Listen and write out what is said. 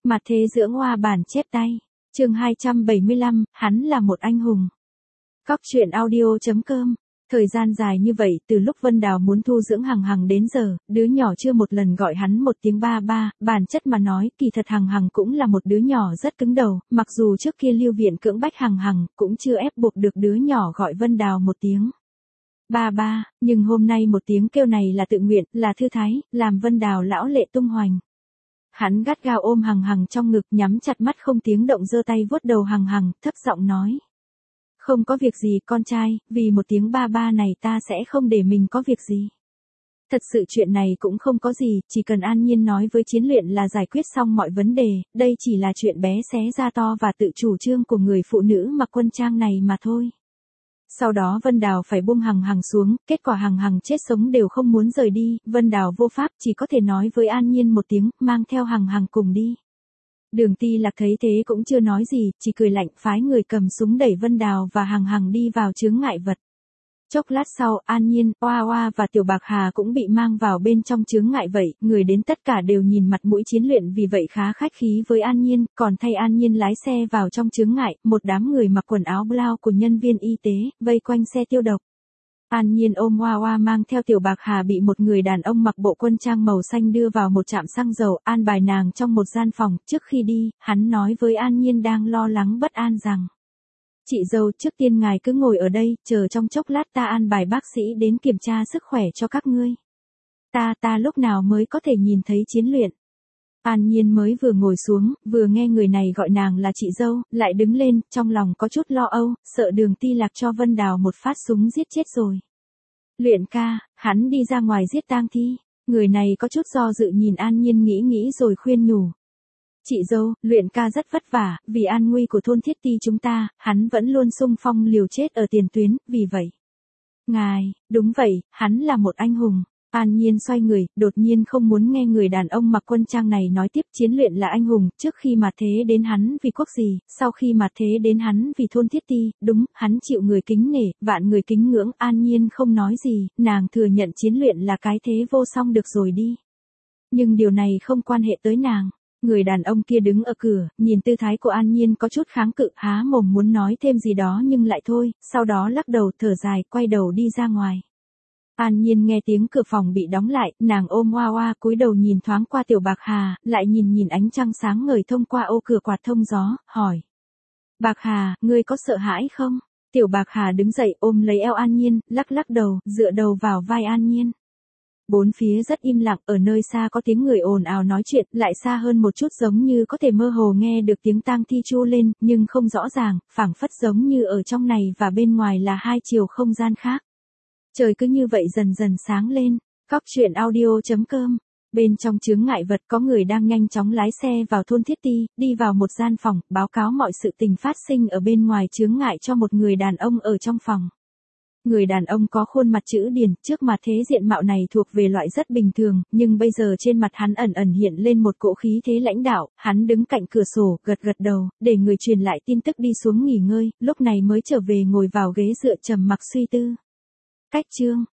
Mặt thế dưỡng hoa bản chép tay. Chương 275, hắn là một anh hùng. Cóc truyện audio.com. Thời gian dài như vậy, từ lúc Vân Đào muốn thu dưỡng Hằng Hằng đến giờ, đứa nhỏ chưa một lần gọi hắn một tiếng ba ba, bản chất mà nói, kỳ thật Hằng Hằng cũng là một đứa nhỏ rất cứng đầu, mặc dù trước kia Lưu Viện cưỡng bách Hằng Hằng, cũng chưa ép buộc được đứa nhỏ gọi Vân Đào một tiếng ba ba, nhưng hôm nay một tiếng kêu này là tự nguyện, là thư thái, làm Vân Đào lão lệ tung hoành. Hắn gắt gao ôm Hằng Hằng trong ngực, nhắm chặt mắt không tiếng động, giơ tay vuốt đầu Hằng Hằng, thấp giọng nói: "Không có việc gì con trai, vì một tiếng ba ba này ta sẽ không để mình có việc gì. Thật sự chuyện này cũng không có gì, chỉ cần an nhiên nói với Chiến Luyện là giải quyết xong mọi vấn đề, đây chỉ là chuyện bé xé ra to và tự chủ trương của người phụ nữ mặc quân trang này mà thôi." Sau đó Vân Đào phải buông Hằng Hằng xuống, kết quả Hằng Hằng chết sống đều không muốn rời đi, Vân Đào vô pháp, chỉ có thể nói với An Nhiên một tiếng, mang theo Hằng Hằng cùng đi. Đường Ti Lạc thấy thế cũng chưa nói gì, chỉ cười lạnh, phái người cầm súng đẩy Vân Đào và Hằng Hằng đi vào chướng ngại vật. Chốc lát sau, An Nhiên, Oa Oa và Tiểu Bạc Hà cũng bị mang vào bên trong chướng ngại vậy, người đến tất cả đều nhìn mặt mũi Chiến Luyện, vì vậy khá khách khí với An Nhiên, còn thay An Nhiên lái xe vào trong chướng ngại, một đám người mặc quần áo blau của nhân viên y tế, vây quanh xe tiêu độc. An Nhiên ôm Oa Oa mang theo Tiểu Bạc Hà bị một người đàn ông mặc bộ quân trang màu xanh đưa vào một trạm xăng dầu, an bài nàng trong một gian phòng, trước khi đi, hắn nói với An Nhiên đang lo lắng bất an rằng: "Chị dâu, trước tiên ngài cứ ngồi ở đây, chờ trong chốc lát ta an bài bác sĩ đến kiểm tra sức khỏe cho các ngươi." Ta lúc nào mới có thể nhìn thấy Chiến Luyện?" An Nhiên mới vừa ngồi xuống, vừa nghe người này gọi nàng là chị dâu, lại đứng lên, trong lòng có chút lo âu, sợ Đường Ti Lạc cho Vân Đào một phát súng giết chết rồi. "Luyện ca, hắn đi ra ngoài giết tang thi." Người này có chút do dự nhìn An Nhiên nghĩ rồi khuyên nhủ: "Chị dâu, Luyện ca rất vất vả, vì an nguy của thôn Thiết Ti chúng ta, hắn vẫn luôn xung phong liều chết ở tiền tuyến, vì vậy." "Ngài, đúng vậy, hắn là một anh hùng." An Nhiên xoay người, đột nhiên không muốn nghe người đàn ông mặc quân trang này nói tiếp. Chiến Luyện là anh hùng, trước khi mà thế đến hắn vì quốc gì, sau khi mà thế đến hắn vì thôn Thiết Ti, đúng, hắn chịu người kính nể, vạn người kính ngưỡng. An Nhiên không nói gì, nàng thừa nhận Chiến Luyện là cái thế vô song được rồi đi. Nhưng điều này không quan hệ tới nàng. Người đàn ông kia đứng ở cửa, nhìn tư thái của An Nhiên có chút kháng cự, há mồm muốn nói thêm gì đó nhưng lại thôi, sau đó lắc đầu thở dài, quay đầu đi ra ngoài. An Nhiên nghe tiếng cửa phòng bị đóng lại, nàng ôm Oa Oa, cúi đầu nhìn thoáng qua Tiểu Bạc Hà, lại nhìn ánh trăng sáng ngời thông qua ô cửa quạt thông gió, hỏi: "Bạc Hà, ngươi có sợ hãi không?" Tiểu Bạc Hà đứng dậy ôm lấy eo An Nhiên, lắc đầu, dựa đầu vào vai An Nhiên. Bốn phía rất im lặng, ở nơi xa có tiếng người ồn ào nói chuyện, lại xa hơn một chút giống như có thể mơ hồ nghe được tiếng tang thi tru lên, nhưng không rõ ràng, phảng phất giống như ở trong này và bên ngoài là hai chiều không gian khác. Trời cứ như vậy dần dần sáng lên. Cóc truyện audio.com. Bên trong chướng ngại vật có người đang nhanh chóng lái xe vào thôn Thiết Ti, đi vào một gian phòng, báo cáo mọi sự tình phát sinh ở bên ngoài chướng ngại cho một người đàn ông ở trong phòng. Người đàn ông có khuôn mặt chữ điển, trước mặt thế diện mạo này thuộc về loại rất bình thường, nhưng bây giờ trên mặt hắn ẩn hiện lên một cỗ khí thế lãnh đạo. Hắn đứng cạnh cửa sổ, gật đầu, để người truyền lại tin tức đi xuống nghỉ ngơi, lúc này mới trở về ngồi vào ghế dựa trầm mặc suy tư. Cách chương